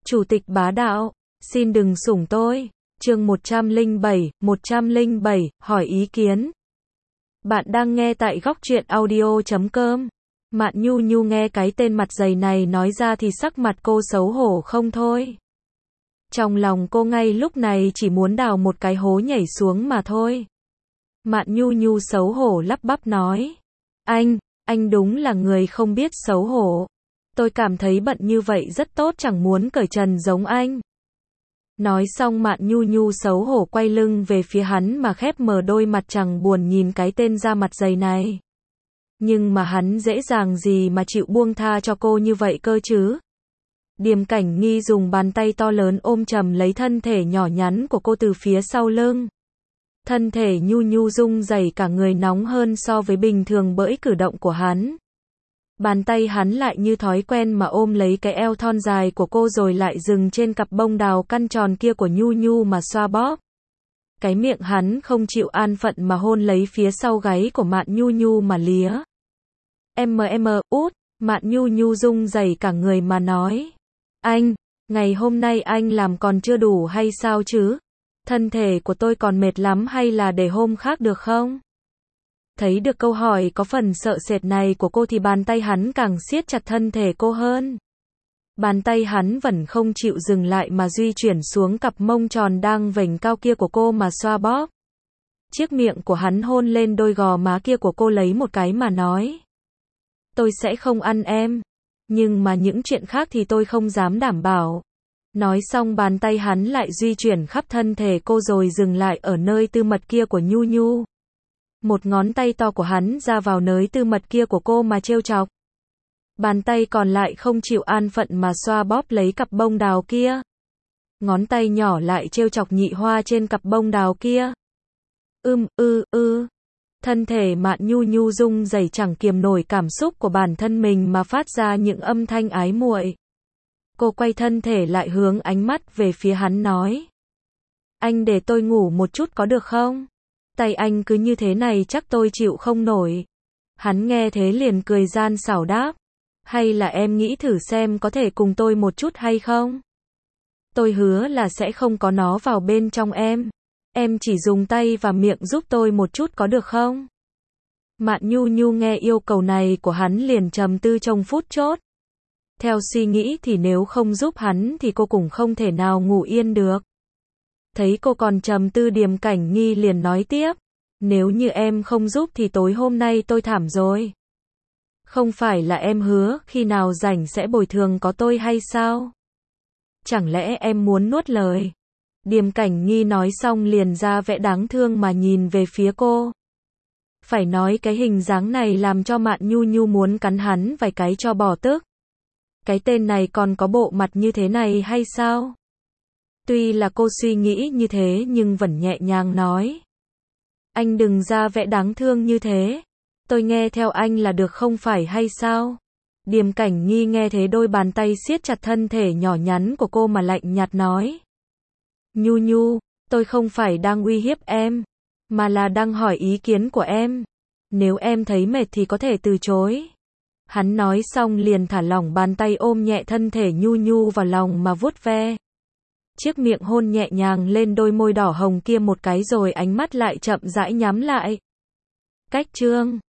Chủ tịch bá đạo, xin đừng sủng tôi. Chương 107, hỏi ý kiến. Bạn đang nghe tại góc truyện audio.com. Mạn Nhu Nhu nghe cái tên mặt dày này nói ra thì sắc mặt cô xấu hổ không thôi. Trong lòng cô ngay lúc này chỉ muốn đào một cái hố nhảy xuống mà thôi. Mạn Nhu Nhu xấu hổ lắp bắp nói. Anh đúng là người không biết xấu hổ. Tôi cảm thấy bận như vậy rất tốt, chẳng muốn cởi trần giống anh. Nói xong Mạn Nhu Nhu xấu hổ quay lưng về phía hắn mà khép mờ đôi mặt chẳng buồn nhìn cái tên da mặt dày này. Nhưng mà hắn dễ dàng gì mà chịu buông tha cho cô như vậy cơ chứ? Điềm Cảnh Nghi dùng bàn tay to lớn ôm chầm lấy thân thể nhỏ nhắn của cô từ phía sau lưng. Thân thể Nhu Nhu rung rẩy cả người nóng hơn so với bình thường bởi cử động của hắn. Bàn tay hắn lại như thói quen mà ôm lấy cái eo thon dài của cô rồi lại dừng trên cặp bông đào căn tròn kia của Nhu Nhu mà xoa bóp. Cái miệng hắn không chịu an phận mà hôn lấy phía sau gáy của Mạn Nhu Nhu mà lía. Út, Mạn Nhu Nhu rung rẩy cả người mà nói. Ngày hôm nay anh làm còn chưa đủ hay sao chứ? Thân thể của tôi còn mệt lắm hay là để hôm khác được không? Thấy được câu hỏi có phần sợ sệt này của cô thì bàn tay hắn càng siết chặt thân thể cô hơn. Bàn tay hắn vẫn không chịu dừng lại mà di chuyển xuống cặp mông tròn đang vểnh cao kia của cô mà xoa bóp. Chiếc miệng của hắn hôn lên đôi gò má kia của cô lấy một cái mà nói. Tôi sẽ không ăn em. Nhưng mà những chuyện khác thì tôi không dám đảm bảo. Nói xong bàn tay hắn lại di chuyển khắp thân thể cô rồi dừng lại ở nơi tư mật kia của Nhu Nhu. Một ngón tay to của hắn ra vào nơi tư mật kia của cô mà trêu chọc. Bàn tay còn lại không chịu an phận mà xoa bóp lấy cặp bông đào kia. Ngón tay nhỏ lại trêu chọc nhị hoa trên cặp bông đào kia. Thân thể Mạn Nhu Nhu rung rẩy chẳng kiềm nổi cảm xúc của bản thân mình mà phát ra những âm thanh ái muội. Cô quay thân thể lại hướng ánh mắt về phía hắn nói. Anh để tôi ngủ một chút có được không? Tay anh cứ như thế này chắc tôi chịu không nổi. Hắn nghe thế liền cười gian xảo đáp. Hay là em nghĩ thử xem có thể cùng tôi một chút hay không? Tôi hứa là sẽ không có nó vào bên trong em. Em chỉ dùng tay và miệng giúp tôi một chút có được không? Mạn Nhu Nhu nghe yêu cầu này của hắn liền trầm tư trong phút chốc. Theo suy nghĩ thì nếu không giúp hắn thì cô cũng không thể nào ngủ yên được. Thấy cô còn trầm tư Điềm Cảnh Nghi liền nói tiếp. Nếu như em không giúp thì tối hôm nay tôi thảm rồi. Không phải là em hứa khi nào rảnh sẽ bồi thường có tôi hay sao? Chẳng lẽ em muốn nuốt lời? Điềm Cảnh Nghi nói xong liền ra vẻ đáng thương mà nhìn về phía cô. Phải nói cái hình dáng này làm cho Mạn Nhu Nhu muốn cắn hắn vài cái cho bỏ tức. Cái tên này còn có bộ mặt như thế này hay sao? Tuy là cô suy nghĩ như thế nhưng vẫn nhẹ nhàng nói. Anh đừng ra vẻ đáng thương như thế. Tôi nghe theo anh là được không phải hay sao? Điềm Cảnh Nghi nghe thế đôi bàn tay siết chặt thân thể nhỏ nhắn của cô mà lạnh nhạt nói. Nhu Nhu, tôi không phải đang uy hiếp em, mà là đang hỏi ý kiến của em. Nếu em thấy mệt thì có thể từ chối. Hắn nói xong liền thả lỏng bàn tay ôm nhẹ thân thể Nhu Nhu vào lòng mà vuốt ve. Chiếc miệng hôn nhẹ nhàng lên đôi môi đỏ hồng kia một cái rồi ánh mắt lại chậm rãi nhắm lại. Cách chương